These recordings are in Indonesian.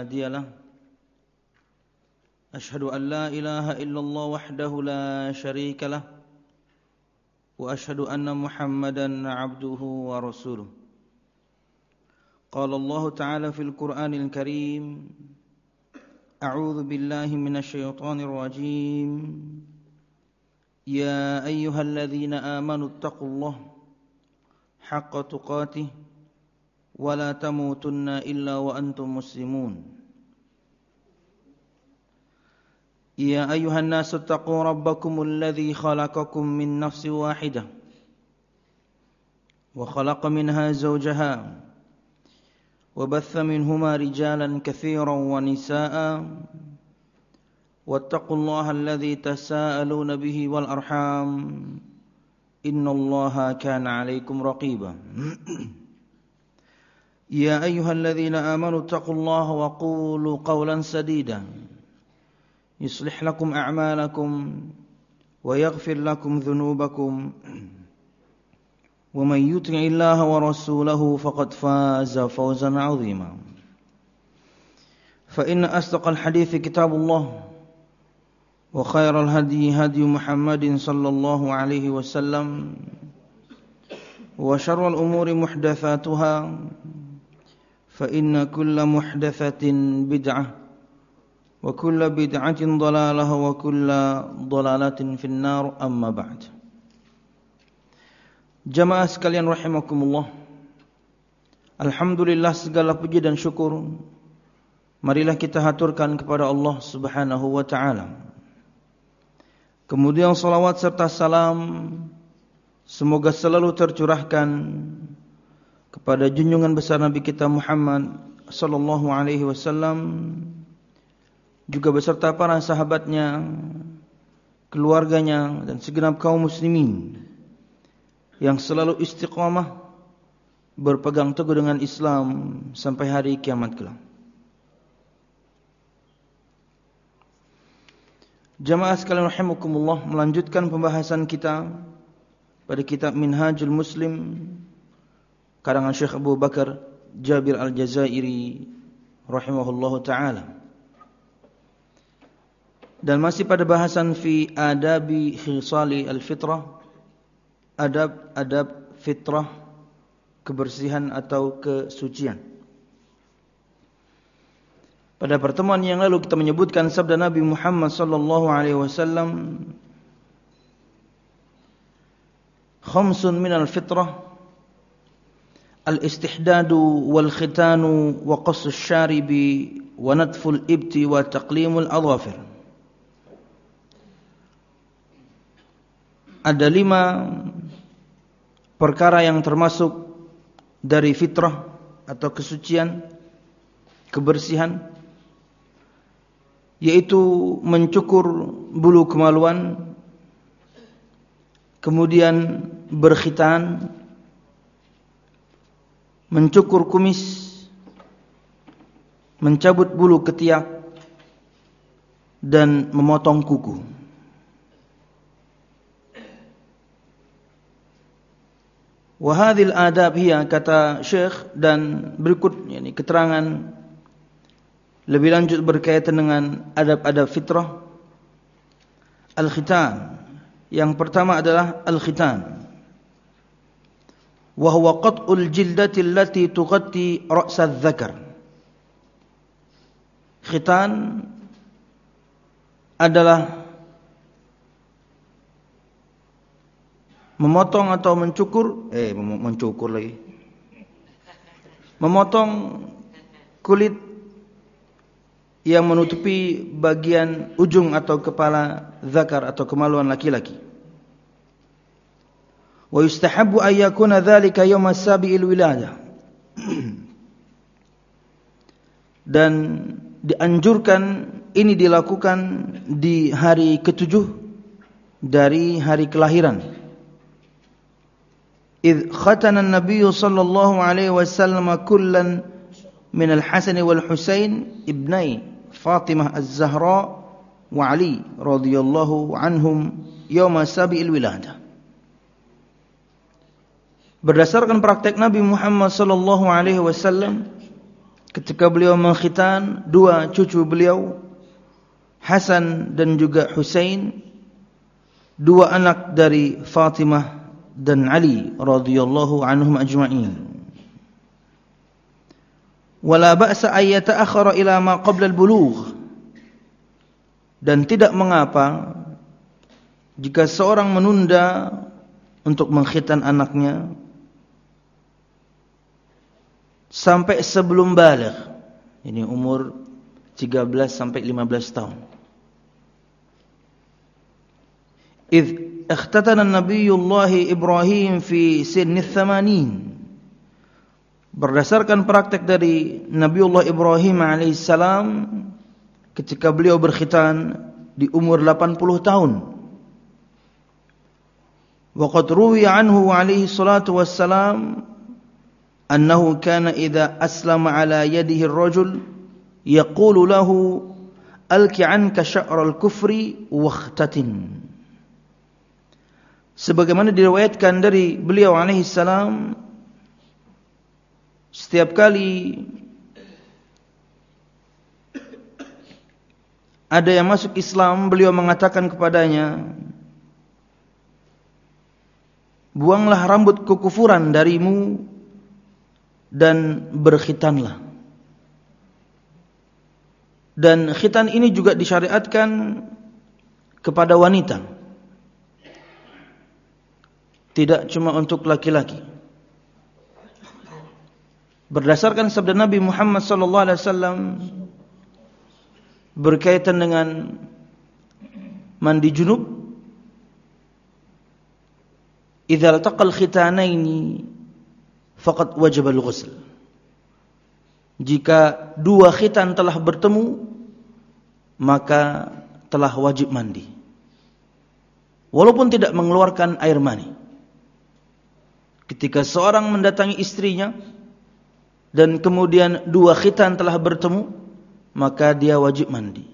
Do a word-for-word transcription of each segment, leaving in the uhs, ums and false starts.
هادي له أشهد أن لا إله إلا الله وحده لا شريك له وأشهد أن محمدا عبده ورسوله قال الله تعالى في القرآن الكريم أعوذ بالله من الشيطان الرجيم يا أيها الذين آمنوا اتقوا الله حق تقاته ولا تموتن إلا وأنتم مسلمون يا أيها الناس اتقوا ربكم الذي خلقكم من نفس واحدة وخلق منها زوجها وبث منهما رجالا كثيرا ونساء واتقوا الله الذي تساءلون به والأرحام إن الله كان عليكم رقيبا يا أيها الذين آمنوا اتقوا الله وقولوا قولا سديدا يصلح لكم أعمالكم ويغفر لكم ذنوبكم ومن يطع الله ورسوله فقد فاز فوزا عظيما فإن أصدق الحديث كتاب الله وخير الهدي هدي محمد صلى الله عليه وسلم وشر الأمور محدثاتها فإن كل محدثة بدعة وكل بدعة ضلالة وكل ضلالة في النار أما بعد. Jamaah sekalian rahimakumullah, alhamdulillah segala puji dan syukur marilah kita haturkan kepada Allah Subhanahu wa taala. Kemudian salawat serta salam semoga selalu tercurahkan kepada junjungan besar Nabi kita Muhammad sallallahu alaihi wasallam, juga beserta para sahabatnya, keluarganya dan segenap kaum muslimin yang selalu istiqamah berpegang teguh dengan Islam sampai hari kiamat kelak. Jamaah sekalian rahimakumullah, melanjutkan pembahasan kita pada kitab Minhajul Muslim karangan Syekh Abu Bakar Jabir Al-Jazairi rahimahullahu taala. Dan masih pada bahasan fi adabi khisali al-fitrah, adab-adab fitrah, kebersihan atau kesucian. Pada pertemuan yang lalu kita menyebutkan sabda Nabi Muhammad sallallahu alaihi wasallam, khamsun minal fitrah al-istihdadu wal khitanu wa qassu syaribi wa natful ibti wa taqlimul adhafir. Ada lima perkara yang termasuk dari fitrah atau kesucian, kebersihan, yaitu mencukur bulu kemaluan, kemudian berkhitan, mencukur kumis, mencabut bulu ketiak, dan memotong kuku. Wahadil adab hiya, kata Syekh, dan berikut yani keterangan lebih lanjut berkaitan dengan adab-adab fitrah. Al-khitan, yang pertama adalah al-khitan, wa huwa qat'ul jildati allati tughatti ra's adh-dhakar. Khitan adalah memotong atau mencukur, eh mencukur lagi, memotong kulit yang menutupi bagian ujung atau kepala zakar atau kemaluan laki-laki. Wa yustahabbu an yakuna dzalika yawm as-sabi'il wiladah. Dan dianjurkan ini dilakukan di hari ketujuh dari hari kelahiran. إذ ختن النبي صلى الله عليه وسلم كلا من الحسن والحسين ابني فاطمة الزهراء وعلي رضي الله عنهم يوم سابع الولادة. Berdasarkan praktek Nabi Muhammad sallallahu alaihi wasallam, ketika beliau mengkhitan dua cucu beliau, Hasan dan juga Husain, dua anak dari Fatimah dan Ali radhiyallahu anhum ajma'in. Wala ba'sa ay yata'akhkhara ila ma qabla al-bulugh, dan tidak mengapa jika seorang menunda untuk mengkhitan anaknya sampai sebelum baligh, ini umur tiga belas sampai lima belas tahun. إذ اختتن النبي الله إبراهيم في سن الثمانين. Berdasarkan praktek dari Nabiullah Ibrahim alaihissalam ketika beliau berkhitan di umur delapan puluh tahun. Waqad ruwiya anhu alaihi salatu wassalam annahu kana idza aslama ala yadihi ar-rajul yaqulu lahu alki anka sya'ra al-kufri wakhtatin. Sebagaimana diriwayatkan dari beliau alaihi salam, setiap kali ada yang masuk Islam, beliau mengatakan kepadanya, buanglah rambut kekufuran darimu dan berkhitanlah. Dan khitan ini juga disyariatkan kepada wanita, tidak cuma untuk laki-laki. Berdasarkan sabda Nabi Muhammad sallallahu alaihi wasallam berkaitan dengan mandi junub, idza altaqal khitanaini faqad wajaba al-ghusl. Jika dua khitan telah bertemu, maka telah wajib mandi, walaupun tidak mengeluarkan air mani. Ketika seorang mendatangi istrinya dan kemudian dua khitan telah bertemu, maka dia wajib mandi.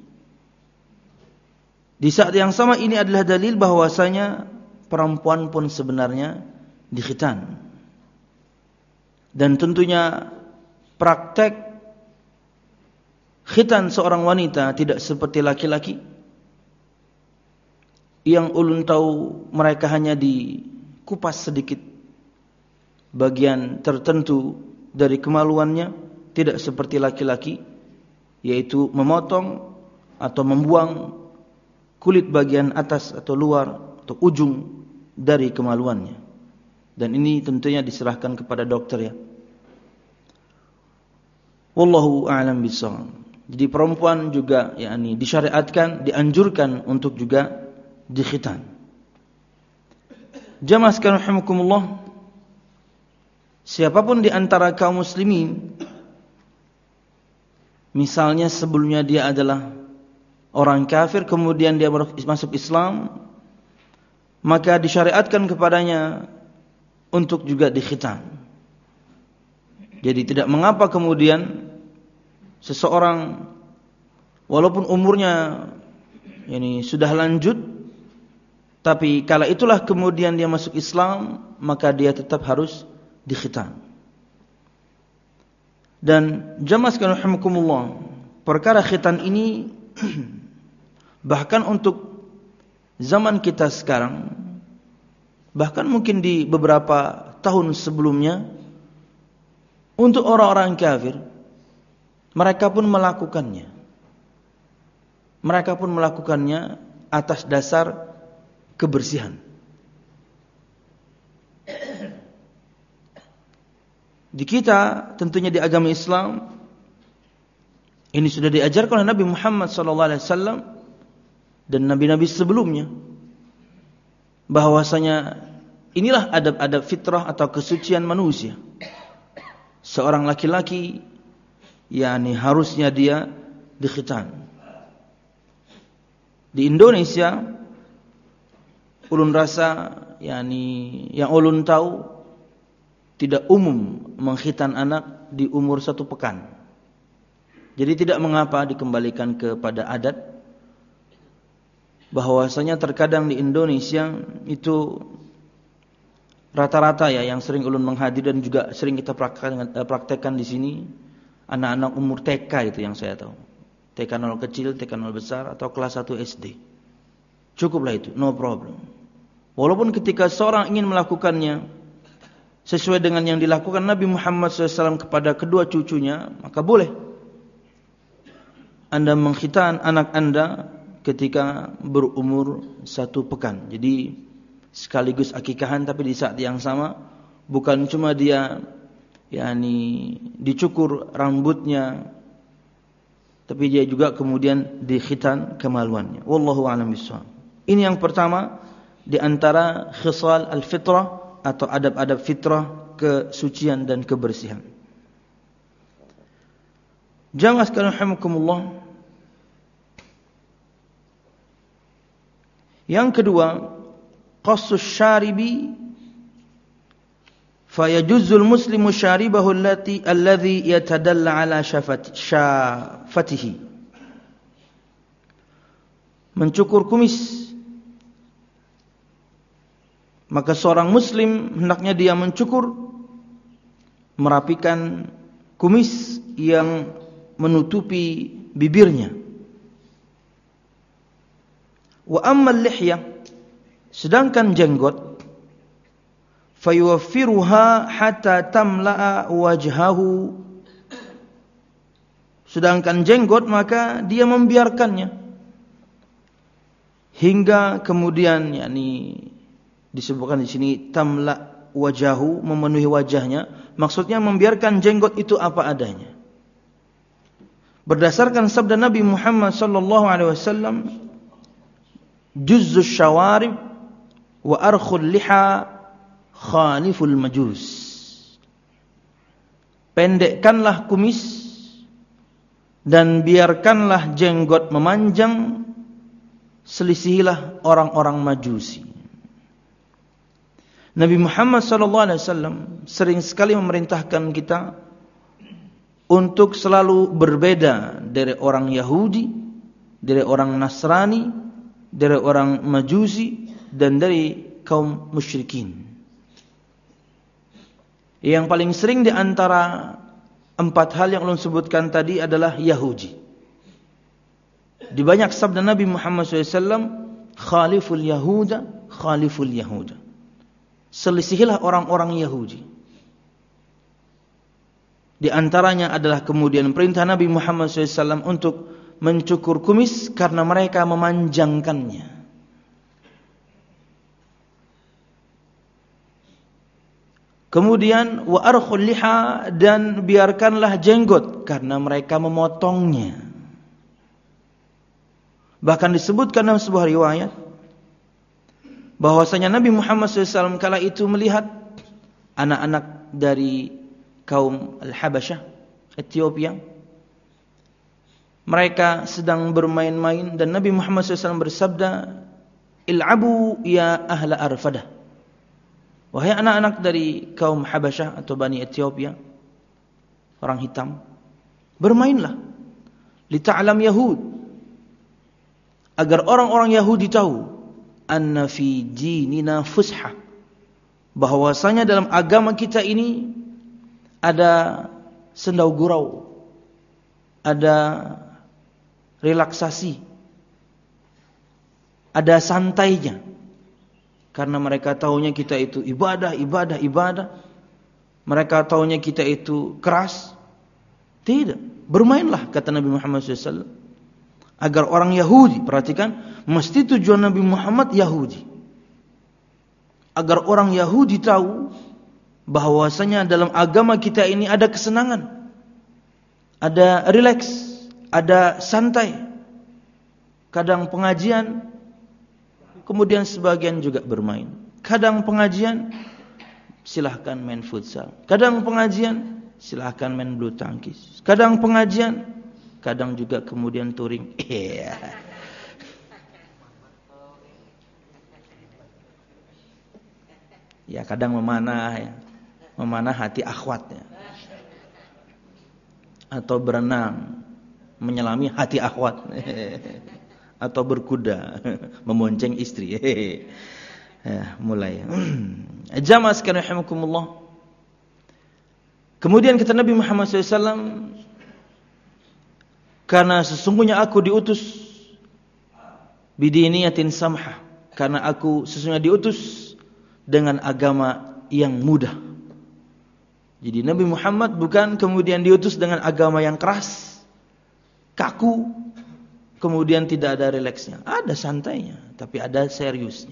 Di saat yang sama ini adalah dalil bahwasanya perempuan pun sebenarnya dikhitan. Dan tentunya praktek khitan seorang wanita tidak seperti laki-laki yang ulun tahu mereka hanya dikupas sedikit bagian tertentu dari kemaluannya, tidak seperti laki-laki, yaitu memotong atau membuang kulit bagian atas atau luar atau ujung dari kemaluannya. Dan ini tentunya diserahkan kepada dokter ya. Wallahu a'lam bishawab. Jadi perempuan juga yakni disyariatkan, dianjurkan untuk juga dikhitan. Jamaah sekalian rahimakumullah, siapapun di antara kaum muslimin, misalnya sebelumnya dia adalah orang kafir, kemudian dia masuk Islam, maka disyariatkan kepadanya untuk juga dikhitan. Jadi tidak mengapa kemudian seseorang walaupun umurnya ini sudah lanjut, tapi kala itulah kemudian dia masuk Islam, maka dia tetap harus dikhitan. Dan jamaah sekalian rahimakumullah, perkara khitan ini bahkan untuk zaman kita sekarang, bahkan mungkin di beberapa tahun sebelumnya, untuk orang-orang kafir, mereka pun melakukannya. Mereka pun melakukannya atas dasar kebersihan. Di kita, tentunya di agama Islam, ini sudah diajarkan oleh Nabi Muhammad sallallahu alaihi wasallam dan nabi-nabi sebelumnya, bahwasanya inilah adab-adab fitrah atau kesucian manusia. Seorang laki-laki, yakni harusnya dia dikhitan. Di Indonesia, ulun rasa, yakni yang ulun tahu, tidak umum mengkhitan anak di umur satu pekan. Jadi tidak mengapa dikembalikan kepada adat. Bahwasanya terkadang di Indonesia itu rata-rata ya, yang sering ulun menghadir dan juga sering kita praktekkan, praktekkan di sini anak-anak umur T K itu yang saya tahu. T K nol kecil, T K nol besar, atau kelas satu S D. Cukuplah itu, no problem. Walaupun ketika seorang ingin melakukannya sesuai dengan yang dilakukan Nabi Muhammad shallallahu alaihi wasallam kepada kedua cucunya, maka boleh Anda mengkhitan anak Anda ketika berumur satu pekan. Jadi sekaligus akikahan, tapi di saat yang sama bukan cuma dia yakni dicukur rambutnya, tapi dia juga kemudian dikhitan kemaluannya. Wallahu a'lam bishawab. Ini yang pertama di antara khisal al-fitrah atau adab-adab fitrah, kesucian dan kebersihan. Jamaah sekalian rahimakumullah. Yang kedua, qassus syaribi fayajuzul muslimu syaribahu allati alladhi yatadalla ala syafati syafatihi. Mencukur kumis. Maka seorang muslim hendaknya dia mencukur, merapikan kumis yang menutupi bibirnya. Wa ammal lihyah, sedangkan jenggot, fayuwaffiruha hatta tamla'a wajhahu, sedangkan jenggot maka dia membiarkannya hingga kemudian yakni disebutkan di sini tamla wajahu, memenuhi wajahnya, maksudnya membiarkan jenggot itu apa adanya. Berdasarkan sabda Nabi Muhammad sallallahu alaihi wasallam, juzzus syawarib wa arkhul liha khaliful majus. Pendekkanlah kumis dan biarkanlah jenggot memanjang, selisihilah orang-orang Majusi. Nabi Muhammad sallallahu alaihi wasallam sering sekali memerintahkan kita untuk selalu berbeda dari orang Yahudi, dari orang Nasrani, dari orang Majusi, dan dari kaum musyrikin. Yang paling sering di antara empat hal yang ulun sebutkan tadi adalah Yahudi. Di banyak sabda Nabi Muhammad sallallahu alaihi wasallam, khaliful Yahuda, khaliful Yahuda. Selisihilah orang-orang Yahudi. Di antaranya adalah kemudian perintah Nabi Muhammad sallallahu alaihi wasallam untuk mencukur kumis karena mereka memanjangkannya. Kemudian wa arkhul liha, dan biarkanlah jenggot karena mereka memotongnya. Bahkan disebutkan dalam sebuah riwayat bahwasanya Nabi Muhammad sallallahu alaihi wasallam kala itu melihat anak-anak dari kaum Al-Habasyah, Ethiopia. Mereka sedang bermain-main dan Nabi Muhammad sallallahu alaihi wasallam bersabda, "Il'abu ya ahla Arfadah." Wahai anak-anak dari kaum Habasyah atau Bani Ethiopia, orang hitam, bermainlah. Lita'lam Yahud, agar orang-orang Yahudi tahu anna fi dinina fushah, bahwasanya dalam agama kita ini ada sendau gurau, ada relaksasi, ada santainya. Karena mereka tahunya kita itu ibadah, ibadah, ibadah. Mereka tahunya kita itu keras. Tidak, bermainlah kata Nabi Muhammad sallallahu alaihi wasallam. Agar orang Yahudi, perhatikan, mesti tujuan Nabi Muhammad Yahudi. Agar orang Yahudi tahu bahwasanya dalam agama kita ini ada kesenangan, ada rileks, ada santai. Kadang pengajian, kemudian sebagian juga bermain. Kadang pengajian, silahkan main futsal. Kadang pengajian, silahkan main bulu tangkis. Kadang pengajian, kadang juga kemudian touring. Iya. Ya kadang memanah ya. Memanah hati akhwatnya. Atau berenang, menyelami hati akhwat. Atau berkuda, memonceng istri. Ya, mulai. Jamaah sekalian rahimakumullah. Kemudian kata Nabi Muhammad sallallahu alaihi wasallam, karena sesungguhnya aku diutus bidiniyatin samhah, karena aku sesungguhnya diutus dengan agama yang mudah. Jadi Nabi Muhammad bukan kemudian diutus dengan agama yang keras, kaku, kemudian tidak ada rileksnya. Ada santainya, tapi ada seriusnya.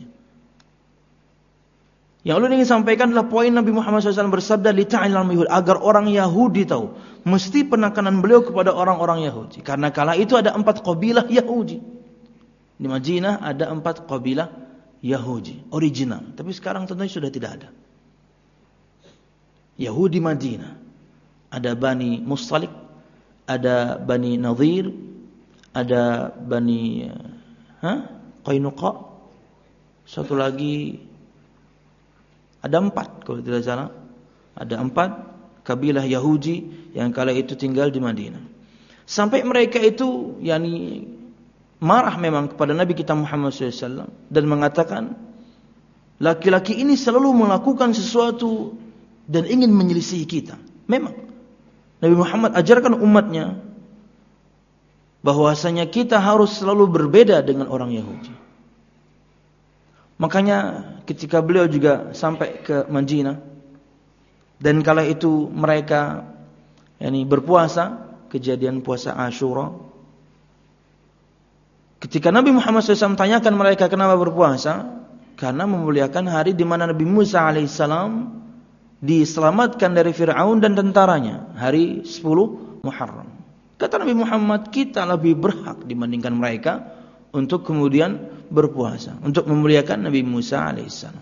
Yang ulun ingin sampaikan adalah poin Nabi Muhammad shallallahu alaihi wasallam bersabda lita'ilal yahud, agar orang Yahudi tahu. Mesti penekanan beliau kepada orang-orang Yahudi. Karena kala itu ada empat kabilah Yahudi. Di Madinah ada empat kabilah Yahudi original, tapi sekarang tentunya sudah tidak ada. Yahudi Madinah ada Bani Mustalik, ada Bani Nadhir, ada Bani ha? Qainuqa, satu lagi ada empat kalau tidak salah. Ada empat kabilah Yahudi yang kala itu tinggal di Madinah. Sampai mereka itu yakni marah memang kepada Nabi kita Muhammad shallallahu alaihi wasallam dan mengatakan laki-laki ini selalu melakukan sesuatu dan ingin menyelisihi kita. Memang Nabi Muhammad ajarkan umatnya bahwasanya kita harus selalu berbeda dengan orang Yahudi. Makanya ketika beliau juga sampai ke Madinah dan kala itu mereka yakni berpuasa, kejadian puasa Asyura. Ketika Nabi Muhammad shallallahu alaihi wasallam tanyakan mereka kenapa berpuasa, karena memuliakan hari di mana Nabi Musa alaihissalam diselamatkan dari Fir'aun dan tentaranya, hari sepuluh Muharram. Kata Nabi Muhammad, kita lebih berhak dibandingkan mereka untuk kemudian berpuasa, untuk memuliakan Nabi Musa alaihissalam.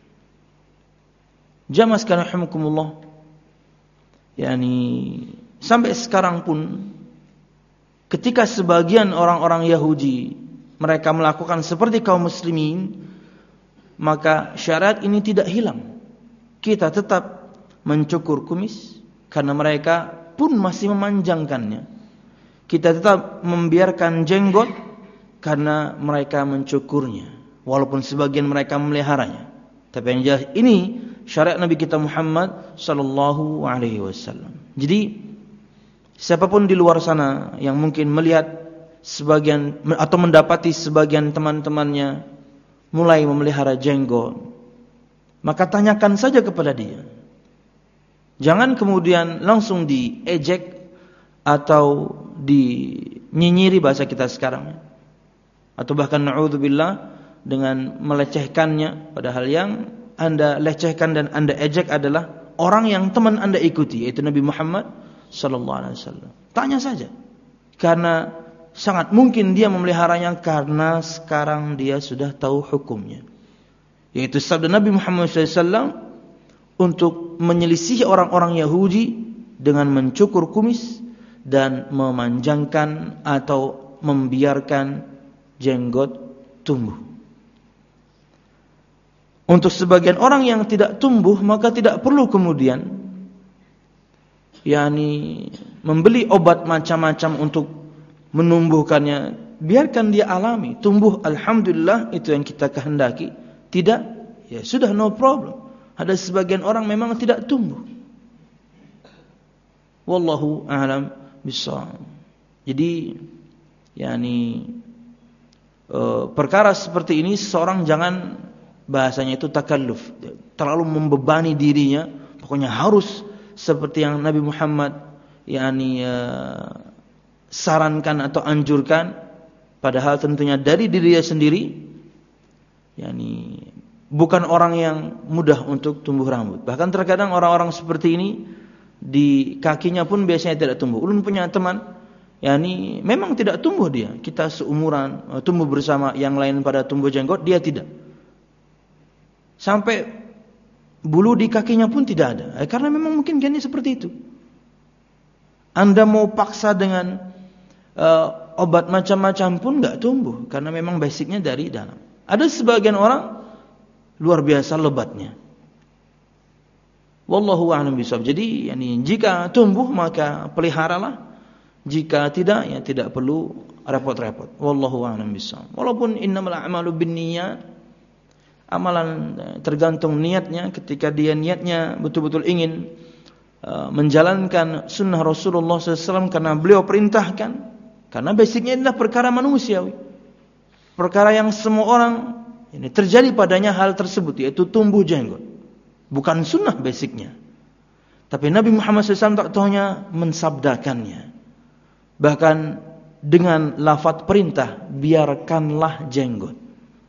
Jamaah sekalian rahimakumullah, yakni sampai sekarang pun ketika sebagian orang-orang Yahudi mereka melakukan seperti kaum muslimin, maka syariat ini tidak hilang. Kita tetap mencukur kumis karena mereka pun masih memanjangkannya. Kita tetap membiarkan jenggot karena mereka mencukurnya, walaupun sebagian mereka memeliharanya. Tapi yang jelas ini syariat Nabi kita Muhammad sallallahu alaihi wasallam. Jadi siapapun di luar sana yang mungkin melihat sebagian atau mendapati sebagian teman-temannya mulai memelihara jenggot, maka tanyakan saja kepada dia. Jangan kemudian langsung diejek atau dinyinyiri bahasa kita sekarang, atau bahkan na'udzubillah dengan melecehkannya, padahal yang Anda lecehkan dan Anda ejek adalah orang yang teman Anda ikuti, yaitu Nabi Muhammad sallallahu alaihi wasallam. Tanya saja, karena sangat mungkin dia memeliharanya karena sekarang dia sudah tahu hukumnya, yaitu sabda Nabi Muhammad sallallahu alaihi wasallam untuk menyelisihi orang-orang Yahudi dengan mencukur kumis dan memanjangkan atau membiarkan jenggot tumbuh. Untuk sebagian orang yang tidak tumbuh, maka tidak perlu kemudian yakni membeli obat macam-macam untuk menumbuhkannya. Biarkan dia alami, tumbuh, alhamdulillah, itu yang kita kehendaki. Tidak, ya sudah, no problem. Ada sebagian orang memang tidak tumbuh. Wallahu a'lam bishawab. Jadi yakni e, perkara seperti ini seorang jangan, bahasanya itu takalluf, terlalu membebani dirinya, pokoknya harus seperti yang Nabi Muhammad yakni e, sarankan atau anjurkan, padahal tentunya dari dirinya sendiri yakni bukan orang yang mudah untuk tumbuh rambut. Bahkan terkadang orang-orang seperti ini di kakinya pun biasanya tidak tumbuh. Ulun punya teman yakni memang tidak tumbuh dia. Kita seumuran, tumbuh bersama yang lain pada tumbuh jenggot, dia tidak. Sampai bulu di kakinya pun tidak ada. Eh, karena memang mungkin gennya seperti itu. Anda mau paksa dengan uh, obat macam-macam pun enggak tumbuh, karena memang basicnya dari dalam. Ada sebagian orang luar biasa lebatnya. Wallahu a'lam bishawab. Jadi yani jika tumbuh maka peliharalah. Jika tidak, ya tidak perlu repot-repot. Wallahu a'lam bishawab. Walaupun innamal a'malu binniyat, amalan tergantung niatnya. Ketika dia niatnya betul-betul ingin uh, menjalankan sunnah Rasulullah sallallahu alaihi wasallam karena beliau perintahkan, Karena basicnya adalah perkara manusiawi. Perkara yang semua orang ini terjadi padanya hal tersebut, yaitu tumbuh jenggot. Bukan sunnah basicnya. Tapi Nabi Muhammad shallallahu alaihi wasallam tak tahunya mensabdakannya. Bahkan dengan lafaz perintah, biarkanlah jenggot.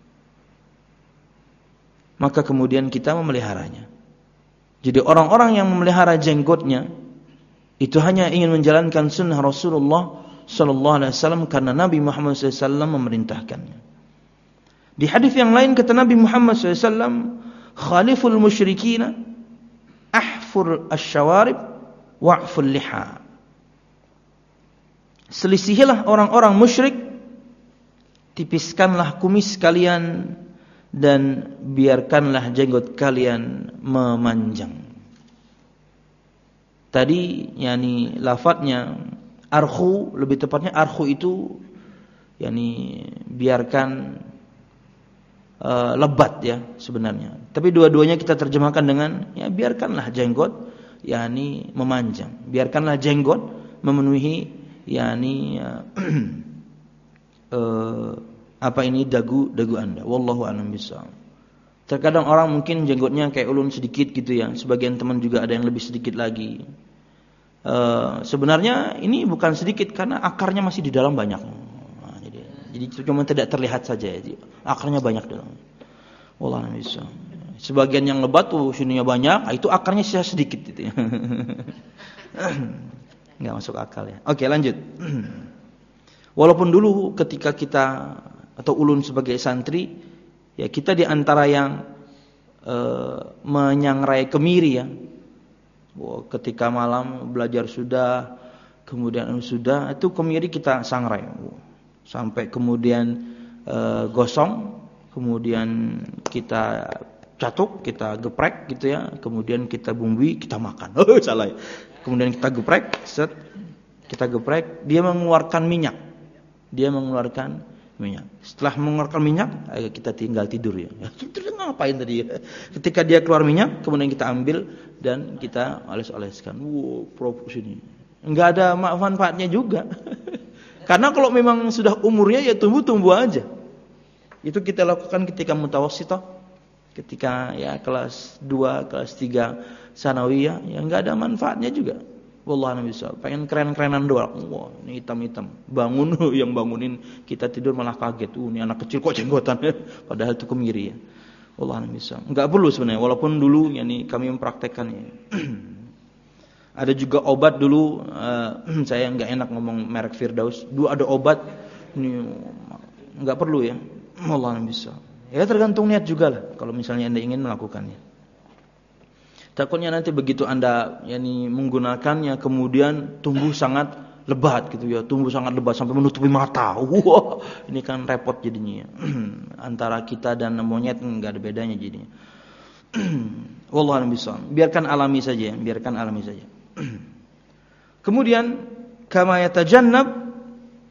Maka kemudian kita memeliharanya. Jadi orang-orang yang memelihara jenggotnya itu hanya ingin menjalankan sunnah Rasulullah sallallahu alaihi wasallam karena Nabi Muhammad sallallahu alaihi wasallam memerintahkannya. Di hadis yang lain kata Nabi Muhammad sallallahu alaihi wasallam, "Khaliful musyrikina ahfur asy-syawarib wa'ful liha." Selisihilah orang-orang musyrik, tipiskanlah kumis kalian dan biarkanlah jenggot kalian memanjang. Tadi yakni lafadznya arkhu, lebih tepatnya arkhu itu yakni biarkan uh, lebat ya sebenarnya. Tapi dua-duanya kita terjemahkan dengan ya biarkanlah jenggot yakni memanjang. Biarkanlah jenggot memenuhi yakni uh, uh, apa ini dagu dagu Anda. Wallahu a'lam bishawab. Terkadang orang mungkin jenggotnya kayak ulun sedikit gitu ya. Sebagian teman juga ada yang lebih sedikit lagi. Uh, sebenarnya ini bukan sedikit karena akarnya masih di dalam banyak. Nah, jadi, jadi cuma tidak terlihat saja. Jadi, akarnya banyak dalam. Wallahu a'lam bishawab. Sebagian yang lebat tuh sininya banyak, itu akarnya sisa sedikit gitu ya. Enggak masuk akal ya. Oke, lanjut. Walaupun dulu ketika kita atau ulun sebagai santri, ya kita di antara yang e, menyangrai kemiri ya. Wah, ketika malam belajar sudah, kemudian sudah, itu kemiri kita sangrai. Wah, sampai kemudian e, gosong, kemudian kita catuk, kita geprek gitu ya, kemudian kita bumbui, kita makan. Oh, salah ya. Kemudian kita geprek, set, kita geprek, dia mengeluarkan minyak. Dia mengeluarkan minyak. Setelah mengeluarkan minyak, kita tinggal tidur ya. Tidur ngapain tadi ya? Ketika dia keluar minyak, kemudian kita ambil dan kita oles-oleskan. Wow, propus ini. Enggak ada manfaatnya juga. Karena kalau memang sudah umurnya ya tumbuh-tumbuh aja. Itu kita lakukan ketika mutawassithah, ketika ya kelas dua, kelas tiga sanawiyah, ya enggak ada manfaatnya juga. Wallahi nabi sallallahu pengen keren-kerenan doang. Wah, ini hitam-hitam. Bangun yang bangunin kita tidur malah kaget. Uh, ini anak kecil kok jenggotan. Padahal itu kemiri ya. Wallahi nabi sallallahu enggak perlu sebenarnya, walaupun dulu yakni kami mempraktekannya. Ada juga obat dulu, uh, saya enggak enak ngomong merek Firdaus. Dulu ada obat ini enggak perlu ya. Wallahi nabi sallallahu ya tergantung niat juga lah kalau misalnya Anda ingin melakukannya. Takutnya nanti begitu Anda yakni menggunakannya kemudian tumbuh sangat lebat gitu ya, tumbuh sangat lebat sampai menutupi mata. Wah, ini kan repot jadinya. Antara kita dan monyet enggak ada bedanya jadinya. Wallahu a'lam bishawab. Biarkan alami saja, biarkan alami saja. Kemudian kama yatajannab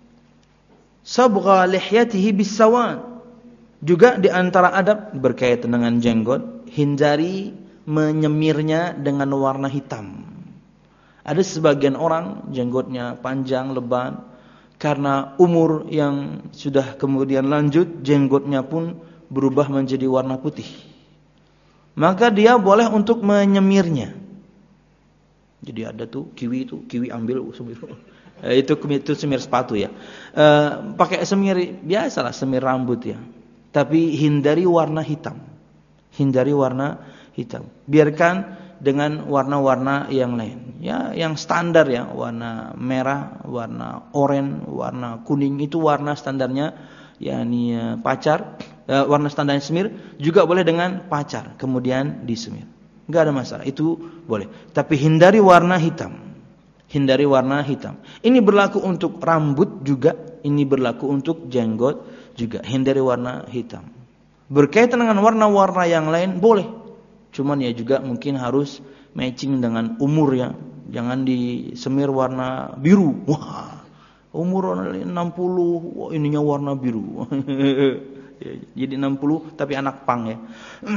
sabgha lihyatihi bisawan. Juga di antara adab berkaitan dengan jenggot, hindari menyemirnya dengan warna hitam. Ada sebagian orang jenggotnya panjang lebat, karena umur yang sudah kemudian lanjut, jenggotnya pun berubah menjadi warna putih. Maka dia boleh untuk menyemirnya. Jadi ada tuh kiwi itu, kiwi ambil semir. itu itu semir sepatu ya. E, pakai semir biasalah, semir rambut ya. Tapi hindari warna hitam. Hindari warna hitam. Biarkan dengan warna-warna yang lain. Ya, yang standar ya, warna merah, warna oranye, warna kuning itu warna standarnya yakni pacar, eh, warna standarnya semir juga boleh dengan pacar kemudian disemir. Enggak ada masalah, itu boleh. Tapi hindari warna hitam. Hindari warna hitam. Ini berlaku untuk rambut juga, ini berlaku untuk jenggot juga. Hindari warna hitam. Berkaitan dengan warna-warna yang lain boleh. Cuman ya juga mungkin harus matching dengan umur ya. Jangan disemir warna biru. Wah, umur enam puluh, wah ininya warna biru. Jadi enam puluh tapi anak pang ya.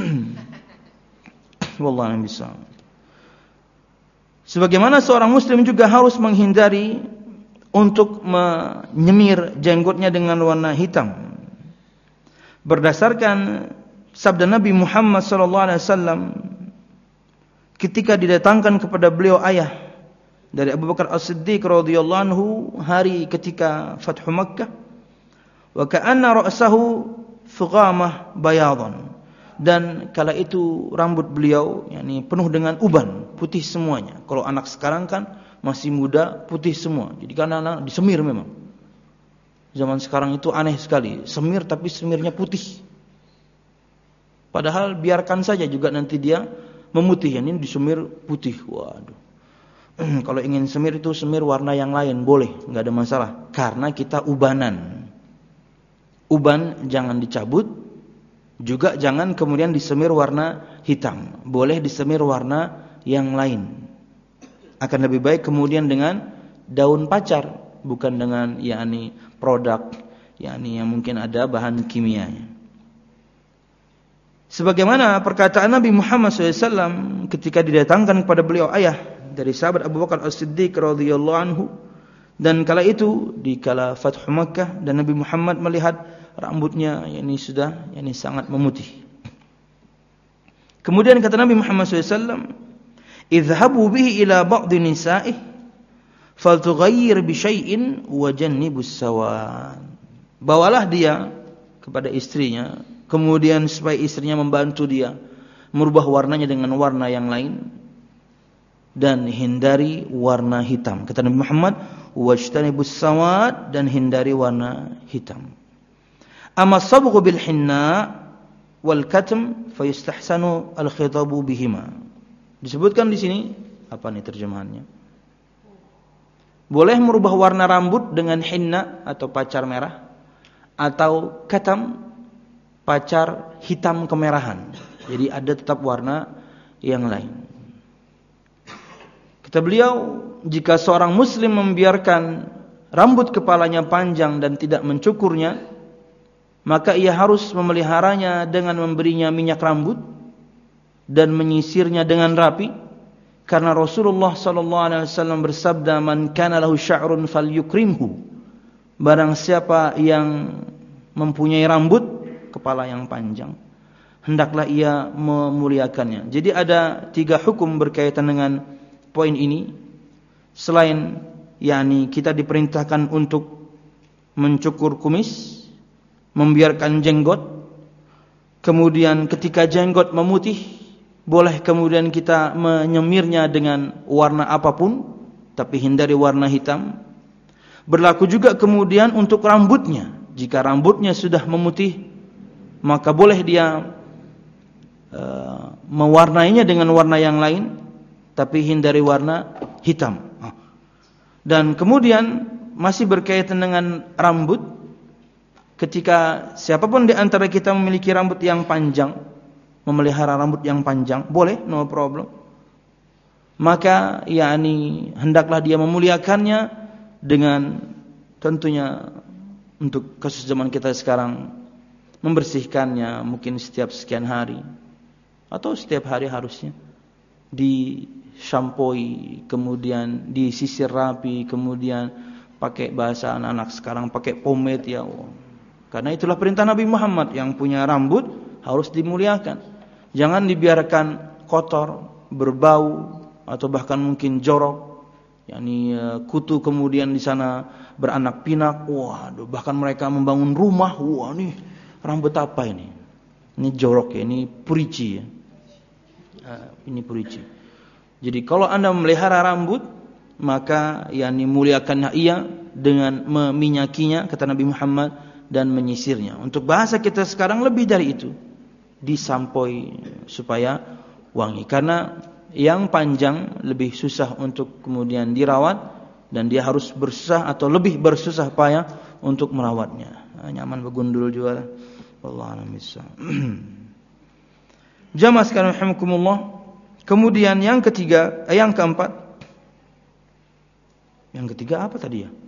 Wallahu a'lam bishawab. Sebagaimana seorang muslim juga harus menghindari untuk menyemir jenggotnya dengan warna hitam. Berdasarkan sabda Nabi Muhammad sallallahu alaihi wasallam ketika didatangkan kepada beliau ayah dari Abu Bakar As-Siddiq radhiyallahu anhu hari ketika Fathu Makkah, wa ka'anna ra'sahu fughamah bayadan, dan kala itu rambut beliau yakni penuh dengan uban, putih semuanya. Kalau anak sekarang kan masih muda, putih semua. Jadi kan anak disemir memang. Zaman sekarang itu aneh sekali, semir tapi semirnya putih. Padahal biarkan saja juga nanti dia memutih, yang ini disemir putih. Waduh. Kalau ingin semir itu semir warna yang lain boleh, enggak ada masalah, karena kita ubanan. Uban jangan dicabut, juga jangan kemudian disemir warna hitam. Boleh disemir warna yang lain. Akan lebih baik kemudian dengan daun pacar, bukan dengan yakni produk yakni yang mungkin ada bahan kimianya. Sebagaimana perkataan Nabi Muhammad shallallahu alaihi wasallam ketika didatangkan kepada beliau ayah dari sahabat Abu Bakar As-Siddiq radhiyallahu anhu, dan kala itu di kala Fathu Makkah, dan Nabi Muhammad melihat rambutnya ini sudah ini sangat memutih. Kemudian kata Nabi Muhammad shallallahu alaihi wasallam, "Idhhabu bihi ila ba'di nisa'ih faltughayyir bi syai'in wa jannibus sawad." Bawalah dia kepada istrinya, kemudian supaya istrinya membantu dia merubah warnanya dengan warna yang lain, dan hindari warna hitam. Kata Nabi Muhammad, "Wajtanibus sawad," dan hindari warna hitam. Amma sabghu bil hinna wal katm fayustahsanu al khitabu bihima. Disebutkan di sini, apa nih terjemahannya? Boleh merubah warna rambut dengan hinna atau pacar merah, atau katam, pacar hitam kemerahan. Jadi ada tetap warna yang lain. Kata beliau, jika seorang muslim membiarkan rambut kepalanya panjang dan tidak mencukurnya, maka ia harus memeliharanya dengan memberinya minyak rambut dan menyisirnya dengan rapi, karena Rasulullah sallallahu alaihi wasallam bersabda, "Man kana lahu sya'run falyukrimhu." Barang siapa yang mempunyai rambut kepala yang panjang, hendaklah ia memuliakannya. Jadi ada tiga hukum berkaitan dengan poin ini. Selain yakni kita diperintahkan untuk mencukur kumis, membiarkan jenggot, kemudian ketika jenggot memutih, boleh kemudian kita menyemirnya dengan warna apapun, tapi hindari warna hitam. Berlaku juga kemudian untuk rambutnya. Jika rambutnya sudah memutih, maka boleh dia uh, mewarnainya dengan warna yang lain, tapi hindari warna hitam. Dan kemudian masih berkaitan dengan rambut, ketika siapapun di antara kita memiliki rambut yang panjang, memelihara rambut yang panjang, boleh, no problem. Maka yakni hendaklah dia memuliakannya dengan tentunya untuk kasus zaman kita sekarang membersihkannya mungkin setiap sekian hari atau setiap hari harusnya di syampoi, kemudian disisir rapi, kemudian pakai bahasa anak-anak sekarang pakai pomade ya. Karena itulah perintah Nabi Muhammad, yang punya rambut harus dimuliakan. Jangan dibiarkan kotor, berbau, atau bahkan mungkin jorok, yakni kutu kemudian di sana beranak pinak. Waduh, bahkan mereka membangun rumah, wah nih rambut apa ini? Ini jorok ya, ini purici ya. Uh, ini purici. Jadi kalau Anda memelihara rambut, maka yakni muliakannya ia dengan meminyakinya, kata Nabi Muhammad, dan menyisirnya. Untuk bahasa kita sekarang lebih dari itu, disampoi supaya wangi. Karena yang panjang lebih susah untuk kemudian dirawat, dan dia harus bersusah atau lebih bersusah payah untuk merawatnya. Nah, nyaman begundul juga. Wallahu a'lam bishawab. Jamaah sekalian rahimakumullah. Kemudian yang ketiga, eh, yang keempat. Yang ketiga apa tadi ya?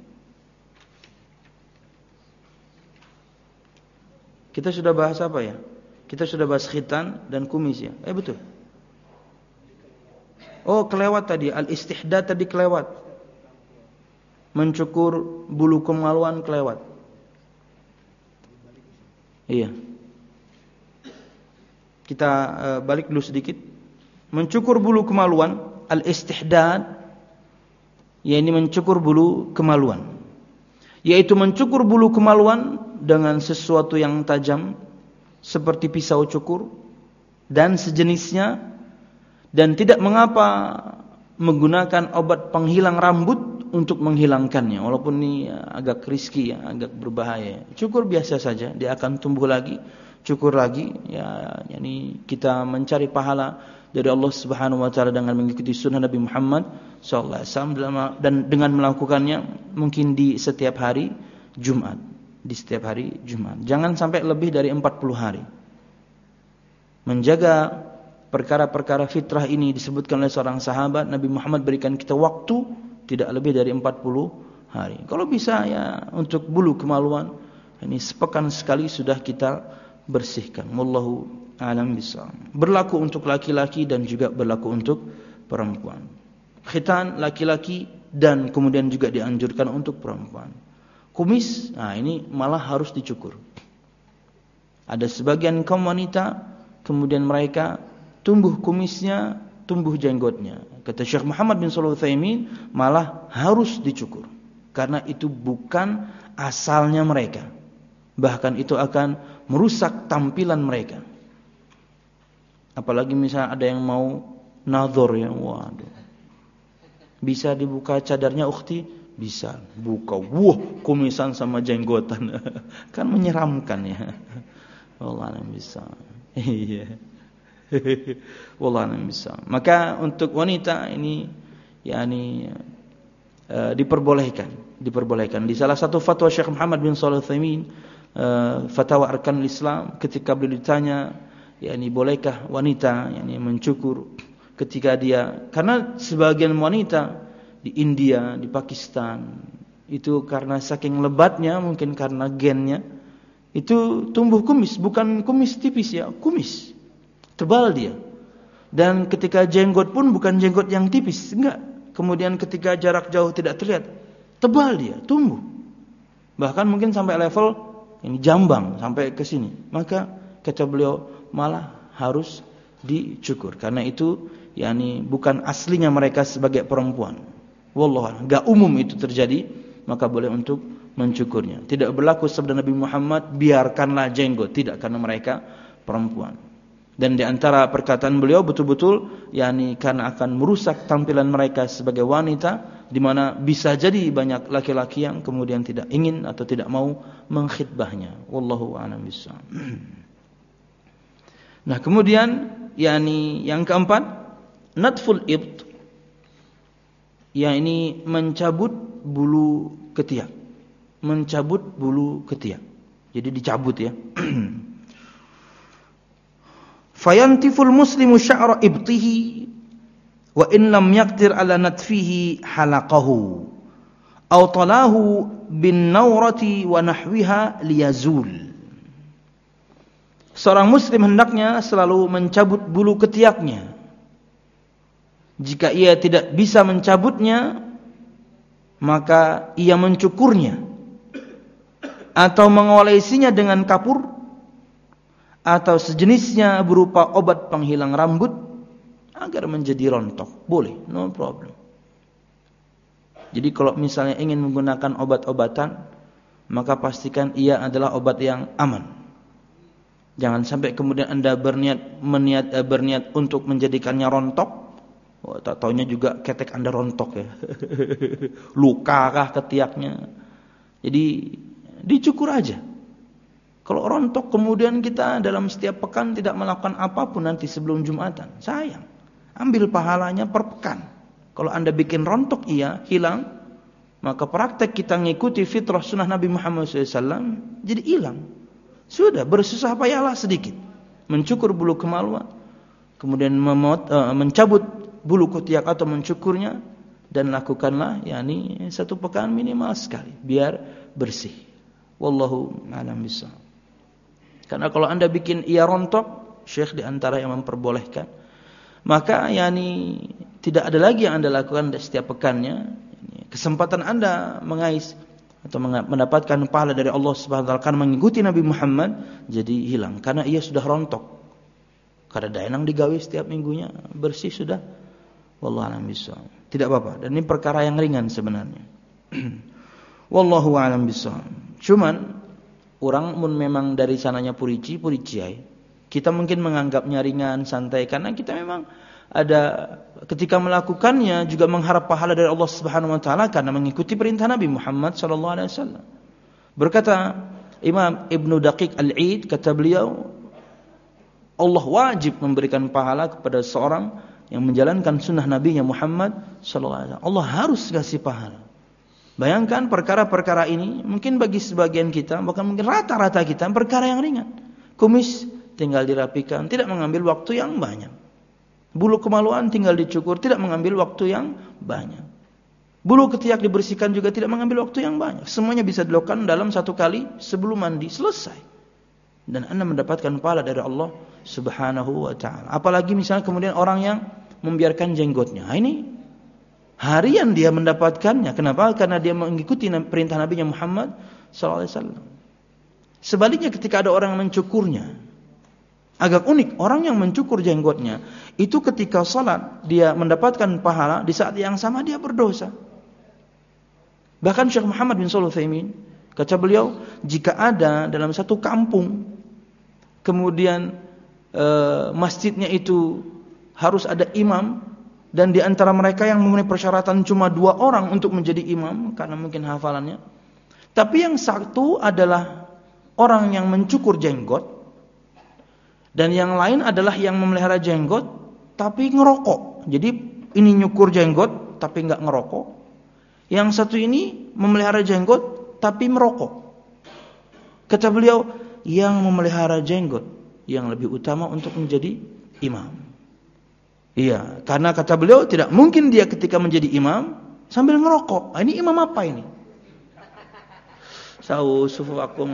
Kita sudah bahas apa ya? Kita sudah bahas khitan dan kumis ya. Eh betul. Oh kelewat tadi, al-istihdad tadi kelewat. mencukur bulu kemaluan kelewat. Iya. Kita uh, balik dulu sedikit. Mencukur bulu kemaluan, al-istihdad, yaitu mencukur bulu kemaluan. Yaitu mencukur bulu kemaluan dengan sesuatu yang tajam seperti pisau cukur dan sejenisnya, dan tidak mengapa menggunakan obat penghilang rambut untuk menghilangkannya, walaupun ini agak risky ya, agak berbahaya. Cukur biasa saja, dia akan tumbuh lagi, cukur lagi ya. Yani kita mencari pahala dari Allah Subhanahu wa taala dengan mengikuti sunnah Nabi Muhammad sallallahu alaihi wasallam dan dengan melakukannya mungkin di setiap hari Jumat, di setiap hari Jumat. Jangan sampai lebih dari empat puluh hari. Menjaga perkara-perkara fitrah ini disebutkan oleh seorang sahabat, Nabi Muhammad berikan kita waktu tidak lebih dari empat puluh hari. Kalau bisa ya untuk bulu kemaluan ini sepekan sekali sudah kita bersihkan. Wallahu a'lam bishawab. Berlaku untuk laki-laki dan juga berlaku untuk perempuan. Khitan laki-laki dan kemudian juga dianjurkan untuk perempuan. Kumis, nah ini malah harus dicukur. Ada sebagian kaum wanita kemudian mereka tumbuh kumisnya, tumbuh jenggotnya. Kata Syekh Muhammad bin Shalih Al-Utsaimin, malah harus dicukur. Karena itu bukan asalnya mereka. Bahkan itu akan merusak tampilan mereka. Apalagi misalnya ada yang mau nadhor ya, waduh. Bisa dibuka cadarnya ukhti? Bisa. Buka, wah kumisan sama jenggotan. Kan menyeramkan ya. Wallahu bisa. Iya. Wallahu bisa. Maka untuk wanita ini yakni uh, diperbolehkan, diperbolehkan. Di salah satu fatwa Syekh Muhammad bin Shalih Al-Utsaimin, uh, fatwa Arkanul Islam, ketika beliau ditanya, yakni bolehkah wanita yakni mencukur ketika dia, karena sebagian wanita di India, di Pakistan itu karena saking lebatnya, mungkin karena gennya, itu tumbuh kumis, bukan kumis tipis ya, kumis tebal dia. Dan ketika jenggot pun bukan jenggot yang tipis, enggak. Kemudian ketika jarak jauh tidak terlihat, tebal dia, tumbuh. Bahkan mungkin sampai level ini jambang sampai ke sini. Maka kata beliau malah harus dicukur karena itu yakni bukan aslinya mereka sebagai perempuan. Wallahu, enggak umum itu terjadi, maka boleh untuk mencukurnya. Tidak berlaku sabda Nabi Muhammad, biarkanlah jenggot, tidak, karena mereka perempuan. Dan di antara perkataan beliau betul-betul yakni karena akan merusak tampilan mereka sebagai wanita, di mana bisa jadi banyak laki-laki yang kemudian tidak ingin atau tidak mau mengkhidbahnya. Wallahu a'lam bishawab. Nah, kemudian yakni yang keempat, natful ibt, ya ini mencabut bulu ketiak. Mencabut bulu ketiak. Jadi dicabut ya. Fayantiful muslimu sya'ra ibtihi wa in lam yaqdir ala natfihi halaqahu aw talahu bin nawrati wa nahwiha liyazul. Seorang muslim hendaknya selalu mencabut bulu ketiaknya. Jika ia tidak bisa mencabutnya, maka ia mencukurnya atau mengolesinya dengan kapur atau sejenisnya berupa obat penghilang rambut agar menjadi rontok. Boleh, no problem. Jadi kalau misalnya ingin menggunakan obat-obatan, maka pastikan ia adalah obat yang aman. Jangan sampai kemudian Anda berniat meniat eh, berniat untuk menjadikannya rontok. Oh, tak taunya juga ketek Anda rontok ya. Lukakah ketiaknya. Jadi dicukur aja. Kalau rontok kemudian kita dalam setiap pekan tidak melakukan apapun nanti sebelum Jumatan, sayang. Ambil pahalanya per pekan. Kalau Anda bikin rontok iya, hilang, maka praktek kita ngikuti fitrah sunnah Nabi Muhammad shallallahu alaihi wasallam jadi hilang. Sudah, bersusah payahlah sedikit. Mencukur bulu kemaluan, kemudian memot, uh, mencabut bulu ketiak atau mencukurnya, dan lakukanlah yakni satu pekan minimal sekali biar bersih. Wallahu a'lam bishawab. Karena kalau Anda bikin ia rontok, Syekh di antara yang memperbolehkan, maka yakni tidak ada lagi yang Anda lakukan setiap pekannya. Kesempatan Anda mengais atau mendapatkan pahala dari Allah Subhanahu wa taala karena mengikuti Nabi Muhammad jadi hilang karena ia sudah rontok. Kada daenang digawe setiap minggunya, bersih sudah. Wallahu a'lam bishawab. Tidak apa-apa. Dan ini perkara yang ringan sebenarnya. Wallahu a'lam bishawab. Cuman orang mun memang dari sananya purici, purici ay. Kita mungkin menganggapnya ringan, santai karena kita memang ada ketika melakukannya juga mengharap pahala dari Allah Subhanahu wa taala karena mengikuti perintah Nabi Muhammad sallallahu alaihi wasallam. Berkata Imam Ibnu Daqiq Al-Eid, kata beliau, Allah wajib memberikan pahala kepada seorang yang menjalankan sunnah Nabi Muhammad sallallahu alaihi wasallam. Allah harus kasih pahala. Bayangkan perkara-perkara ini mungkin bagi sebagian kita, bahkan mungkin rata-rata kita perkara yang ringan. Kumis tinggal dirapikan, tidak mengambil waktu yang banyak. Bulu kemaluan tinggal dicukur, tidak mengambil waktu yang banyak. Bulu ketiak dibersihkan juga tidak mengambil waktu yang banyak. Semuanya bisa dilakukan dalam satu kali sebelum mandi, selesai. Dan Anda mendapatkan pahala dari Allah Subhanahu wa taala. Apalagi misalnya kemudian orang yang membiarkan jenggotnya. Nah, ini harian dia mendapatkannya. Kenapa? Karena dia mengikuti perintah Nabi Muhammad sallallahu alaihi wasallam. Sebaliknya ketika ada orang yang mencukurnya, agak unik, orang yang mencukur jenggotnya itu ketika salat dia mendapatkan pahala, di saat yang sama dia berdosa. Bahkan Syekh Muhammad bin Shalih Al-Utsaimin, kata beliau, jika ada dalam satu kampung kemudian e, masjidnya itu harus ada imam dan di antara mereka yang memenuhi persyaratan cuma dua orang untuk menjadi imam karena mungkin hafalannya, tapi yang satu adalah orang yang mencukur jenggot dan yang lain adalah yang memelihara jenggot tapi ngerokok. Jadi ini nyukur jenggot tapi enggak ngerokok. Yang satu ini memelihara jenggot tapi merokok. Kata beliau, yang memelihara jenggot yang lebih utama untuk menjadi imam. Iya, karena kata beliau tidak mungkin dia ketika menjadi imam sambil ngerokok. Ah, ini imam apa ini? Sau sufu aku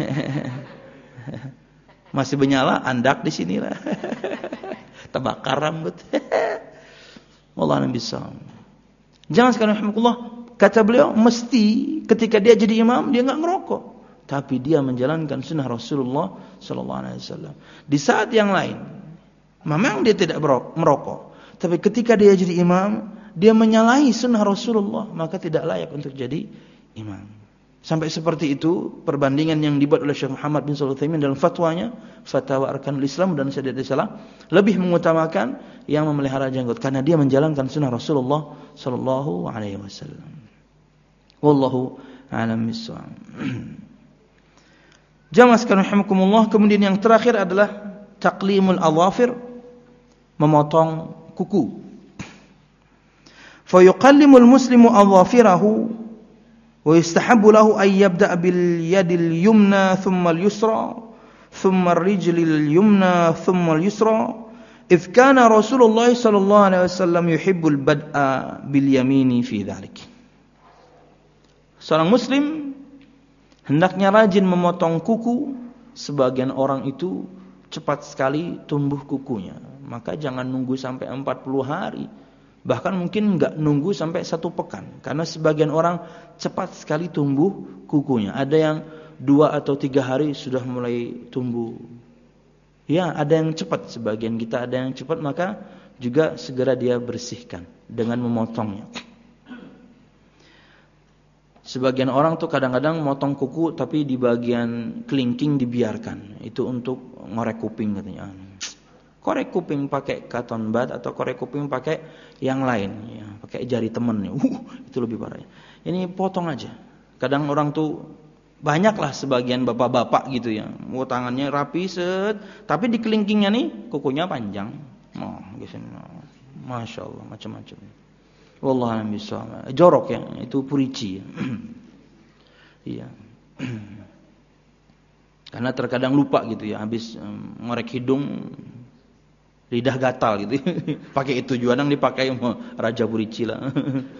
masih menyala, andak di sinilah. Terbakar rambut. Wallahu a'lam bishawab. Jangan sekali rahmatullah, kata beliau mesti ketika dia jadi imam dia enggak ngerokok, tapi dia menjalankan sunnah Rasulullah sallallahu alaihi wasallam. Di saat yang lain memang dia tidak merokok, tapi ketika dia jadi imam dia menyalahi sunnah Rasulullah, maka tidak layak untuk jadi imam. Sampai seperti itu perbandingan yang dibuat oleh Syekh Muhammad bin Shalih Al-Utsaimin dalam fatwanya, Fatwa Arkanul Islam, dan saya tidak salah, lebih mengutamakan yang memelihara jenggot karena dia menjalankan sunnah Rasulullah sallallahu alaihi wasallam. Wallahu a'lam bishawab. Jamaah sekalian rahimakumullah, kemudian yang terakhir adalah taqlimul adhafir, memotong kuku. Fa yuqallimul muslimu adhafirahu wa yustahabbu lahu an yabda'a bil yadil yumna thumma al yusra thumma ar rijlil yumna thumma al yusra idh kana Rasulullah sallallahu alaihi wasallam yuhibbul bad'a bil yamini fi dhalik. Seorang muslim hendaknya rajin memotong kuku. Sebagian orang itu cepat sekali tumbuh kukunya, maka jangan nunggu sampai empat puluh hari. Bahkan mungkin enggak nunggu sampai satu pekan. Karena sebagian orang cepat sekali tumbuh kukunya. Ada yang dua atau tiga hari sudah mulai tumbuh. Ya, ada yang cepat. Sebagian kita ada yang cepat, maka juga segera dia bersihkan dengan memotongnya. Sebagian orang tuh kadang-kadang motong kuku tapi di bagian kelingking dibiarkan. Itu untuk ngorek kuping katanya. Korek kuping pakai cotton bud atau korek kuping pakai yang lain, ya, pakai jari temen, uh, itu lebih parah. Ini potong aja. Kadang orang tuh banyaklah sebagian bapak-bapak gitu ya, mau tangannya rapi set, tapi di kelingkingnya nih kukunya panjang. Oh, gitu. Masya Allah, macam-macam. Wallahu a'lam bishawab. Jorok ya, itu purici. Iya. Karena terkadang lupa gitu ya, habis um, ngorek hidung lidah gatal gitu. Pakai itu jualan dipakai Raja Purici lah.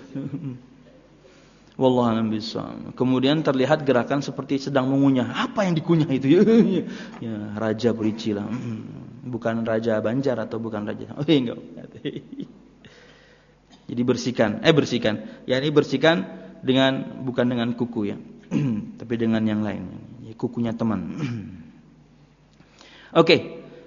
Wallahu a'lam bishawab. Kemudian terlihat gerakan seperti sedang mengunyah. Apa yang dikunyah itu? Ya, Raja Purici lah. Bukan Raja Banjar atau bukan Raja. Oh, enggak. Jadi bersihkan, eh bersihkan. Ya ini bersihkan dengan bukan dengan kuku ya, tapi dengan yang lain. Ya, kukunya teman. Oke. Okay.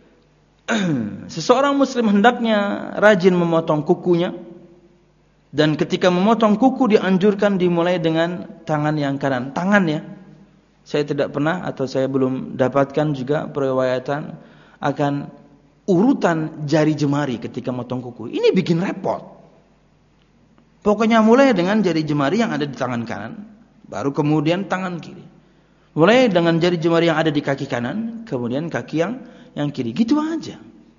Seseorang muslim hendaknya rajin memotong kukunya, dan ketika memotong kuku dianjurkan dimulai dengan tangan yang kanan. Tangan ya. Saya tidak pernah atau saya belum dapatkan juga periwayatan akan urutan jari jemari ketika motong kuku. Ini bikin repot. Pokoknya mulai dengan jari jemari yang ada di tangan kanan, baru kemudian tangan kiri. Mulai dengan jari jemari yang ada di kaki kanan, kemudian kaki yang yang kiri. Gitu aja.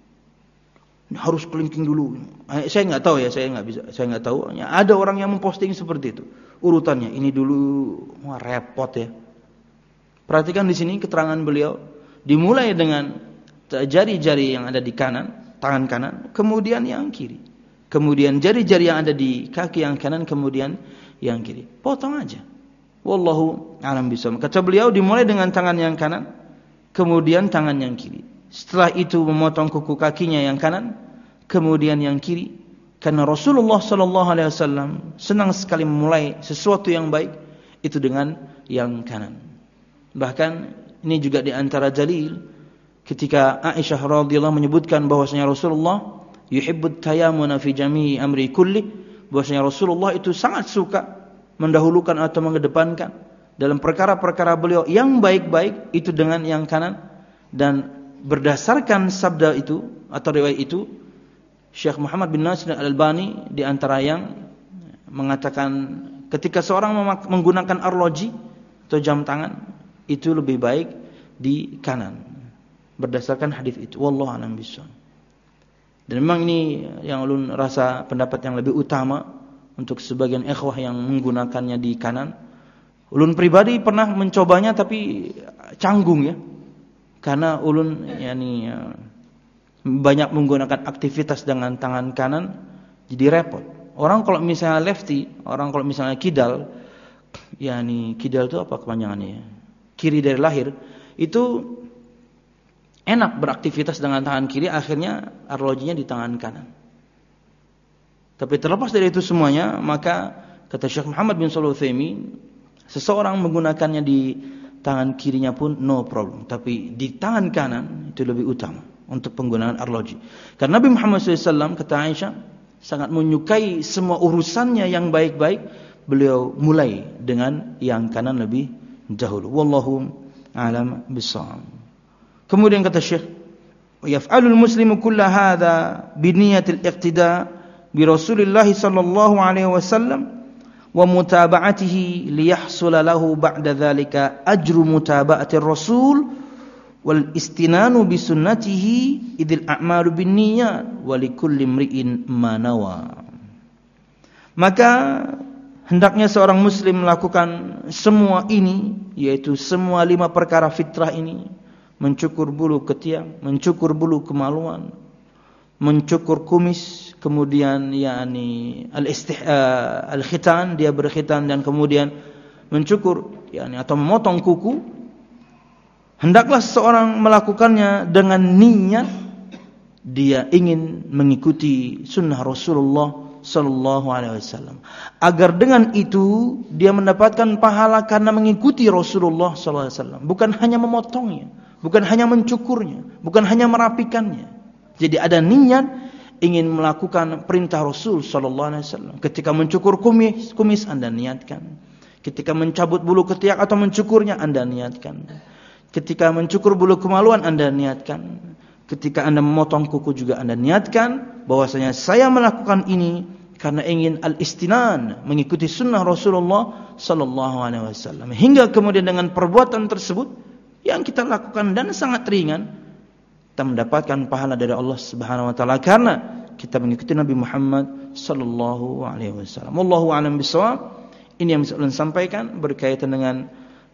Harus kelingking dulu. Saya nggak tahu ya, saya nggak bisa, saya nggak tahu. Ada orang yang memposting seperti itu. Urutannya ini dulu, wah repot ya. Perhatikan di sini keterangan beliau. Dimulai dengan jari-jari yang ada di kanan, tangan kanan, kemudian yang kiri. Kemudian jari-jari yang ada di kaki yang kanan, kemudian yang kiri. Potong aja. Wallahu a'lam bishawab. Kata beliau dimulai dengan tangan yang kanan, kemudian tangan yang kiri. Setelah itu memotong kuku kakinya yang kanan, kemudian yang kiri. Karena Rasulullah sallallahu alaihi wasallam senang sekali memulai sesuatu yang baik itu dengan yang kanan. Bahkan ini juga di antara dalil ketika Aisyah radhiyallahu menyebutkan bahwasanya Rasulullah yuhibbut tayammuna fi jami'i amri kulli, bahwasanya Rasulullah itu sangat suka mendahulukan atau mengedepankan dalam perkara-perkara beliau yang baik-baik itu dengan yang kanan. Dan berdasarkan sabda itu atau riwayat itu, Syekh Muhammad bin Nasir Al-Albani di antara yang mengatakan ketika seorang menggunakan arloji atau jam tangan itu lebih baik di kanan berdasarkan hadis itu. Wallahu a'lam bishawab. Dan memang ini yang ulun rasa pendapat yang lebih utama untuk sebagian ikhwah yang menggunakannya di kanan. Ulun pribadi pernah mencobanya tapi canggung ya. Karena ulun yani banyak menggunakan aktivitas dengan tangan kanan jadi repot. Orang kalau misalnya lefty, orang kalau misalnya kidal, yani kidal itu apa kepanjangannya ya? Kiri dari lahir, itu enak beraktivitas dengan tangan kiri, akhirnya arlojinya di tangan kanan. Tapi terlepas dari itu semuanya, maka kata Syekh Muhammad bin Shalih Al-Utsaimin, seseorang menggunakannya di tangan kirinya pun no problem, tapi di tangan kanan itu lebih utama untuk penggunaan arloji. Karena Nabi Muhammad shallallahu alaihi wasallam, kata Aisyah, sangat menyukai semua urusannya yang baik-baik, beliau mulai dengan yang kanan lebih dahulu. Wallahu a'lam bishawab. Kemudian kata Syekh, yaf'alul muslimu kulla hadha bi niyatil iqtida bi Rasulillah sallallahu alaihi wasallam wa mutaba'atihi liyahsula lahu ba'da dzalika ajru mutaba'atir rasul wal istinanu bi sunnatihi idil a'malu binniyat wa likulli imri'in ma nawa. Maka hendaknya seorang muslim melakukan semua ini, yaitu semua lima perkara fitrah ini, mencukur bulu ketiak, mencukur bulu kemaluan, mencukur kumis, kemudian yakni al-istih uh, al-khitan, dia berkhitan, dan kemudian mencukur yakni atau memotong kuku. Hendaklah seorang melakukannya dengan niat dia ingin mengikuti sunnah Rasulullah sallallahu alaihi wasallam, agar dengan itu dia mendapatkan pahala karena mengikuti Rasulullah sallallahu alaihi wasallam, bukan hanya memotongnya, bukan hanya mencukurnya, bukan hanya merapikannya. Jadi ada niat ingin melakukan perintah Rasul sallallahu alaihi wasallam. Ketika mencukur kumis, kumis Anda niatkan. Ketika mencabut bulu ketiak atau mencukurnya Anda niatkan. Ketika mencukur bulu kemaluan Anda niatkan. Ketika Anda memotong kuku juga Anda niatkan bahwasanya saya melakukan ini karena ingin al-istinan, mengikuti sunnah Rasulullah sallallahu alaihi wasallam. Hingga kemudian dengan perbuatan tersebut yang kita lakukan dan sangat ringan, kita mendapatkan pahala dari Allah Subhanahu wa taala karena kita mengikuti Nabi Muhammad sallallahu alaihi wasallam. Wallahu a'lam bishawab. Ini yang bisa saya sampaikan berkaitan dengan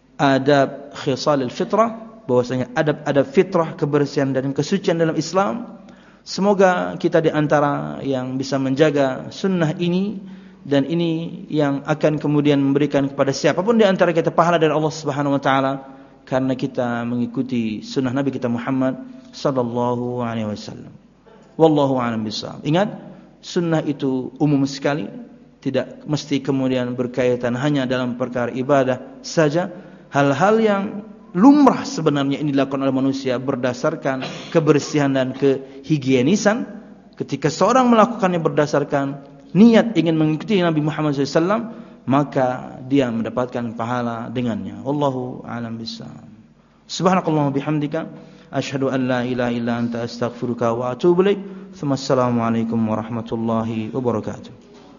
adab khisal al-fitrah, bahwasanya adab-adab fitrah, kebersihan dan kesucian dalam Islam. Semoga kita di antara yang bisa menjaga sunnah ini, dan ini yang akan kemudian memberikan kepada siapapun di antara kita pahala dari Allah Subhanahu wa taala karena kita mengikuti sunnah Nabi kita Muhammad sallallahu alaihi wasallam. Wallahu a'lam bishawab. Ingat, sunnah itu umum sekali, tidak mesti kemudian berkaitan hanya dalam perkara ibadah saja. Hal-hal yang lumrah sebenarnya ini dilakukan oleh manusia berdasarkan kebersihan dan kehigienisan. Ketika seorang melakukannya berdasarkan niat ingin mengikuti Nabi Muhammad shallallahu alaihi wasallam, maka dia mendapatkan pahala dengannya. Wallahu a'lam bishawab. Subhanakallahumma bihamdika asyhadu an la ilaha illa anta astaghfiruka wa atubu ilaik. Assalamualaikum warahmatullahi wabarakatuh.